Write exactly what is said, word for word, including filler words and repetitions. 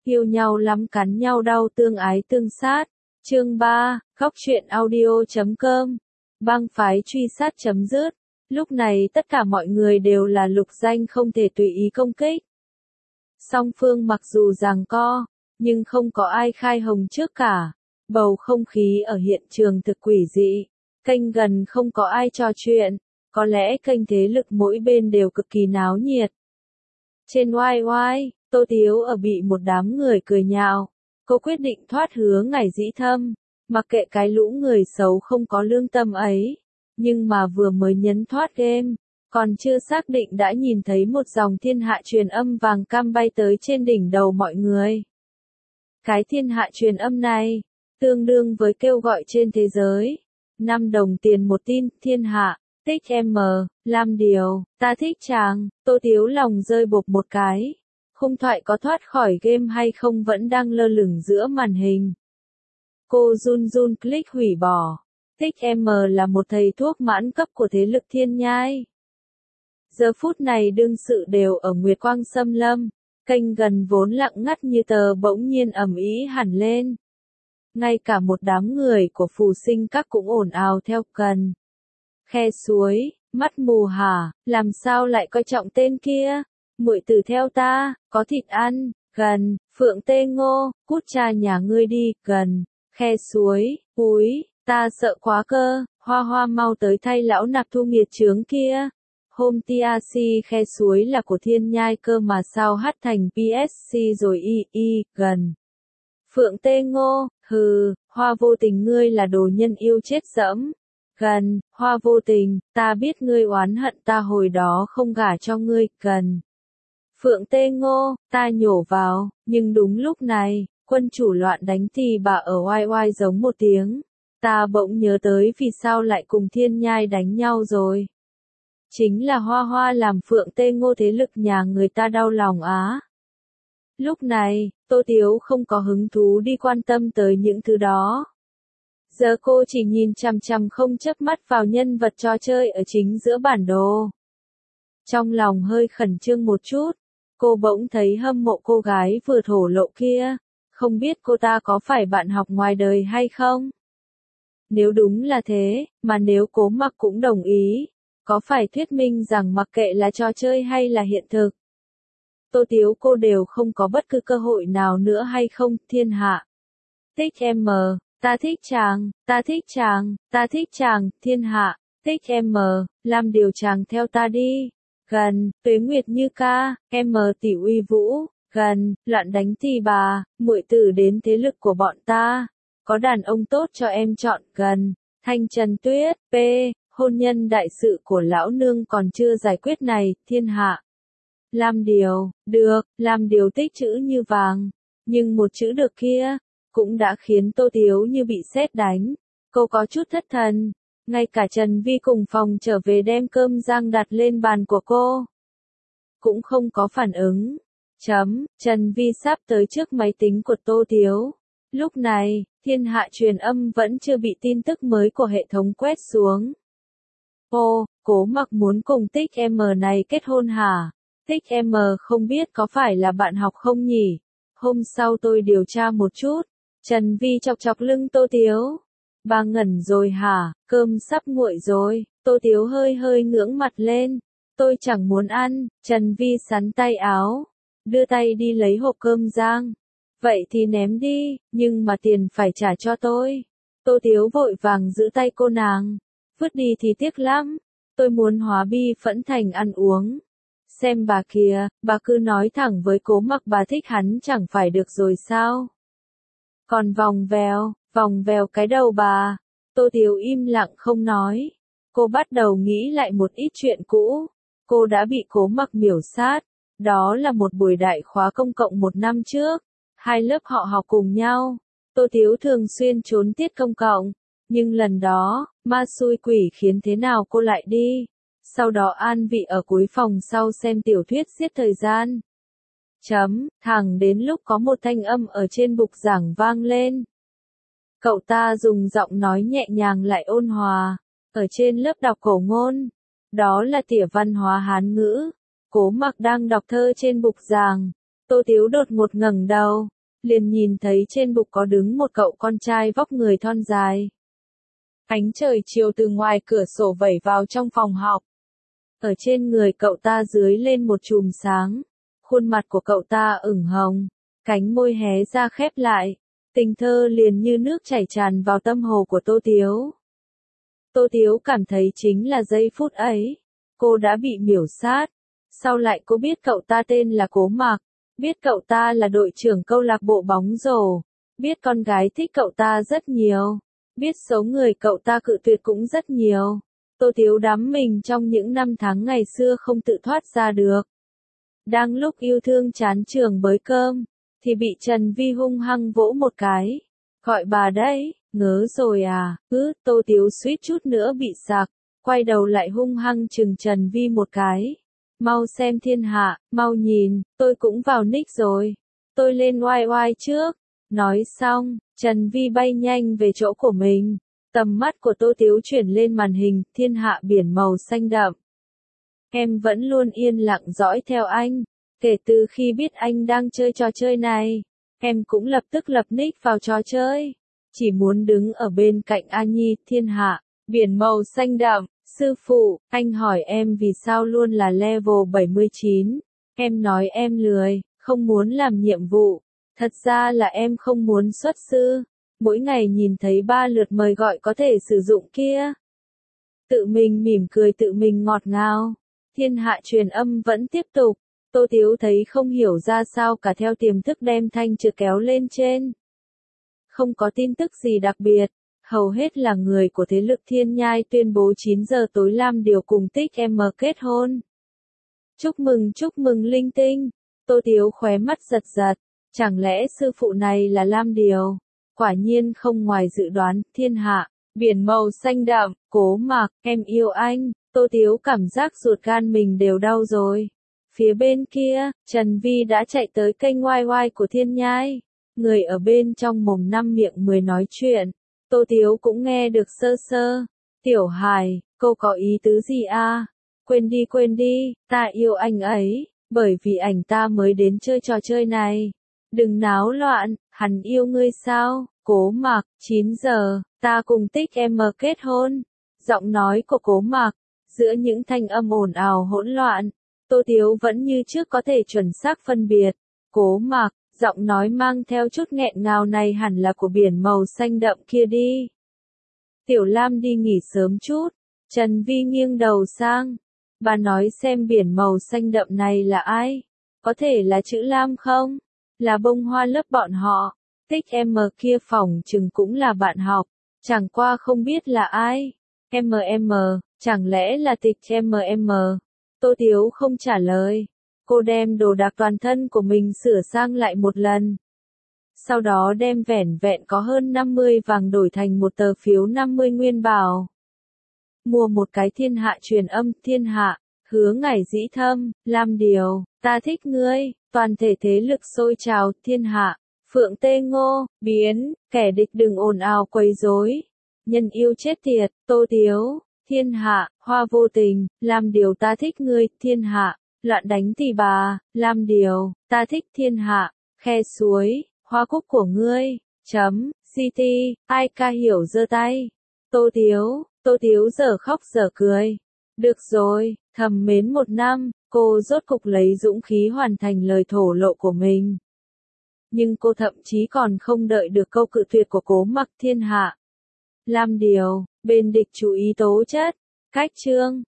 yêu nhau lắm cắn nhau đau tương ái tương sát. Chương ba, Góc truyện audio chấm com. Bang phái truy sát chấm dứt. Lúc này tất cả mọi người đều là lục danh không thể tùy ý công kích. Song phương mặc dù giằng co, nhưng không có ai khai hồng trước cả. Bầu không khí ở hiện trường thực quỷ dị. Kênh gần không có ai trò chuyện. Có lẽ kênh thế lực mỗi bên đều cực kỳ náo nhiệt. Trên oai oai, Tô Tiếu ở bị một đám người cười nhạo. Cô quyết định thoát hứa ngày dĩ thâm. Mặc kệ cái lũ người xấu không có lương tâm ấy. Nhưng mà vừa mới nhấn thoát game, còn chưa xác định đã nhìn thấy một dòng thiên hạ truyền âm vàng cam bay tới trên đỉnh đầu mọi người. Cái thiên hạ truyền âm này, tương đương với kêu gọi trên thế giới. năm đồng tiền một tin, thiên hạ, thích em, làm điều, ta thích chàng, Tô Tiếu lòng rơi bộp một cái. Khung thoại có thoát khỏi game hay không vẫn đang lơ lửng giữa màn hình. Cô run run click hủy bỏ. Thích em là một thầy thuốc mãn cấp của thế lực thiên nhai. Giờ phút này đương sự đều ở Nguyệt Quang Xâm Lâm. Kênh gần vốn lặng ngắt như tờ bỗng nhiên ầm ĩ hẳn lên. Ngay cả một đám người của phù sinh các cũng ồn ào theo cần. Khe suối, mắt mù hả, làm sao lại coi trọng tên kia? Muội tử theo ta, có thịt ăn, gần, Phượng Tê Ngô, cút cha nhà ngươi đi, gần, khe suối, úi, ta sợ quá cơ, hoa hoa mau tới thay lão nạp thu nghiệt chướng kia. Hôm tê xê khe suối là của thiên nhai cơ mà sao hát thành pê ét xê rồi y y, gần. Phượng Tê Ngô, hừ, hoa vô tình ngươi là đồ nhân yêu chết dẫm. Gần, hoa vô tình, ta biết ngươi oán hận ta hồi đó không gả cho ngươi, gần. Phượng Tê Ngô, ta nhổ vào, nhưng đúng lúc này, quân chủ loạn đánh thì bà ở oai oai giống một tiếng. Ta bỗng nhớ tới vì sao lại cùng thiên nhai đánh nhau rồi. Chính là hoa hoa làm Phượng Tê Ngô thế lực nhà người ta đau lòng á. Lúc này, Tô Tiếu không có hứng thú đi quan tâm tới những thứ đó. Giờ cô chỉ nhìn chằm chằm không chớp mắt vào nhân vật trò chơi ở chính giữa bản đồ. Trong lòng hơi khẩn trương một chút, cô bỗng thấy hâm mộ cô gái vừa thổ lộ kia, không biết cô ta có phải bạn học ngoài đời hay không? Nếu đúng là thế, mà nếu Cố Mặc cũng đồng ý, có phải thuyết minh rằng mặc kệ là trò chơi hay là hiện thực, Tô Tiếu cô đều không có bất cứ cơ hội nào nữa hay không, thiên hạ. Thích em, ta thích chàng, ta thích chàng, ta thích chàng, thiên hạ, thích em, làm điều chàng theo ta đi. Gần, Tuế Nguyệt Như ca, em tỷ uy vũ, gần, loạn đánh thì bà, muội tử đến thế lực của bọn ta. Có đàn ông tốt cho em chọn, gần, Thanh Trần Tuyết, p, hôn nhân đại sự của lão nương còn chưa giải quyết này, thiên hạ. Làm điều, được, làm điều tích chữ như vàng, nhưng một chữ được kia, cũng đã khiến Tô Tiếu như bị sét đánh. Cô có chút thất thần, ngay cả Trần Vi cùng phòng trở về đem cơm rang đặt lên bàn của cô. Cũng không có phản ứng. Chấm, Trần Vi sắp tới trước máy tính của Tô Tiếu. Lúc này, thiên hạ truyền âm vẫn chưa bị tin tức mới của hệ thống quét xuống. Ô, Cố Mặc muốn cùng Tích em này kết hôn hả? Tích em không biết có phải là bạn học không nhỉ? Hôm sau tôi điều tra một chút. Trần Vi chọc chọc lưng Tô Tiếu. Bà ngẩn rồi hả? Cơm sắp nguội rồi. Tô Tiếu hơi hơi ngưỡng mặt lên. Tôi chẳng muốn ăn. Trần Vi sắn tay áo, đưa tay đi lấy hộp cơm rang. Vậy thì ném đi, nhưng mà tiền phải trả cho tôi. Tô Tiếu vội vàng giữ tay cô nàng. Vứt đi thì tiếc lắm. Tôi muốn hóa bi phẫn thành ăn uống. Xem bà kìa, bà cứ nói thẳng với Cố Mặc bà thích hắn chẳng phải được rồi sao? Còn vòng vèo, vòng vèo cái đầu bà. Tô Tiếu im lặng không nói. Cô bắt đầu nghĩ lại một ít chuyện cũ. Cô đã bị Cố Mặc miểu sát. Đó là một buổi đại khóa công cộng một năm trước. Hai lớp họ học cùng nhau. Tô Tiếu thường xuyên trốn tiết công cộng. Nhưng lần đó, ma xui quỷ khiến thế nào cô lại đi. Sau đó an vị ở cuối phòng sau xem tiểu thuyết giết thời gian. Chấm, thẳng đến lúc có một thanh âm ở trên bục giảng vang lên. Cậu ta dùng giọng nói nhẹ nhàng lại ôn hòa. Ở trên lớp đọc cổ ngôn. Đó là tỉa văn hóa Hán ngữ. Cố Mặc đang đọc thơ trên bục giảng. Tô Tiếu đột ngột ngẩng đầu. liền nhìn thấy trên bục có đứng một cậu con trai vóc người thon dài. Ánh trời chiều từ ngoài cửa sổ vẩy vào trong phòng học. Ở trên người cậu ta dưới lên một chùm sáng. Khuôn mặt của cậu ta ửng hồng, cánh môi hé ra khép lại. Tình thơ liền như nước chảy tràn vào tâm hồ của Tô Tiếu. Tô Tiếu cảm thấy chính là giây phút ấy, cô đã bị miểu sát. Sau lại cô biết cậu ta tên là Cố Mặc, biết cậu ta là đội trưởng câu lạc bộ bóng rổ, biết con gái thích cậu ta rất nhiều, biết số người cậu ta cự tuyệt cũng rất nhiều. Tô Tiếu đắm mình trong những năm tháng ngày xưa không tự thoát ra được. Đang lúc yêu thương chán trường bới cơm, thì bị Trần Vi hung hăng vỗ một cái. Gọi bà đấy, ngớ rồi à, ứ, Tô Tiếu suýt chút nữa bị sặc, quay đầu lại hung hăng chừng Trần Vi một cái. Mau xem thiên hạ, mau nhìn, tôi cũng vào nick rồi. Tôi lên oai oai trước. Nói xong, Trần Vi bay nhanh về chỗ của mình. Tầm mắt của Tô Tiếu chuyển lên màn hình, thiên hạ biển màu xanh đậm. Em vẫn luôn yên lặng dõi theo anh. Kể từ khi biết anh đang chơi trò chơi này, em cũng lập tức lập nick vào trò chơi. Chỉ muốn đứng ở bên cạnh A Nhi, thiên hạ, biển màu xanh đậm. Sư phụ, anh hỏi em vì sao luôn là level bảy mươi chín. Em nói em lười, không muốn làm nhiệm vụ. Thật ra là em không muốn xuất sư. Mỗi ngày nhìn thấy ba lượt mời gọi có thể sử dụng kia. Tự mình mỉm cười tự mình ngọt ngào. Thiên hạ truyền âm vẫn tiếp tục. Tô Tiếu thấy không hiểu ra sao cả theo tiềm thức đem thanh chữ kéo lên trên. Không có tin tức gì đặc biệt. Hầu hết là người của thế lực Thiên Nhai tuyên bố chín giờ tối Lam Điều cùng Tích M kết hôn. Chúc mừng chúc mừng linh tinh. Tô Tiếu khóe mắt giật giật. Chẳng lẽ sư phụ này là Lam Điều? Quả nhiên không ngoài dự đoán, thiên hạ, biển màu xanh đậm, Cố Mặc, em yêu anh. Tô Tiếu cảm giác ruột gan mình đều đau rồi. Phía bên kia, Trần Vi đã chạy tới kênh oai oai của Thiên Nhai. Người ở bên trong mồm năm miệng mười nói chuyện. Tô Tiếu cũng nghe được sơ sơ. Tiểu hài, cô có ý tứ gì à? Quên đi quên đi, ta yêu anh ấy, bởi vì ảnh ta mới đến chơi trò chơi này. Đừng náo loạn, hắn yêu ngươi sao? Cố Mặc, chín giờ, ta cùng Tích M kết hôn. Giọng nói của Cố Mặc, giữa những thanh âm ồn ào hỗn loạn, Tô Tiếu vẫn như trước có thể chuẩn xác phân biệt. Cố Mặc, giọng nói mang theo chút nghẹn ngào này hẳn là của biển màu xanh đậm kia đi. Tiểu Lam đi nghỉ sớm chút. Trần Vi nghiêng đầu sang. Bà nói xem biển màu xanh đậm này là ai? Có thể là chữ Lam không? Là bông hoa lớp bọn họ. Tích M kia phòng chừng cũng là bạn học. Chẳng qua không biết là ai. em em, chẳng lẽ là Tịch em em? Tô Tiếu không trả lời. Cô đem đồ đạc toàn thân của mình sửa sang lại một lần. Sau đó đem vẻn vẹn có hơn năm mươi vàng đổi thành một tờ phiếu năm mươi nguyên bảo. Mua một cái thiên hạ truyền âm, thiên hạ, hứa ngải dĩ thâm, Lam Điều, ta thích ngươi, toàn thể thế lực sôi trào, thiên hạ, Phượng Tê Ngô, biến, kẻ địch đừng ồn ào quấy rối. Nhân yêu chết tiệt, Tô Tiếu, thiên hạ, hoa vô tình, Lam Điều ta thích ngươi, thiên hạ, loạn đánh thì bà, Lam Điều, ta thích thiên hạ, khe suối, hoa cúc của ngươi, chấm, ct, ai ca hiểu giơ tay. Tô Tiếu, Tô Tiếu giờ khóc giờ cười. Được rồi, thầm mến một năm, cô rốt cục lấy dũng khí hoàn thành lời thổ lộ của mình. Nhưng cô thậm chí còn không đợi được câu cự tuyệt của Cố Mặc, thiên hạ. Lam Điều, bên địch chú ý tố chất, cách chương.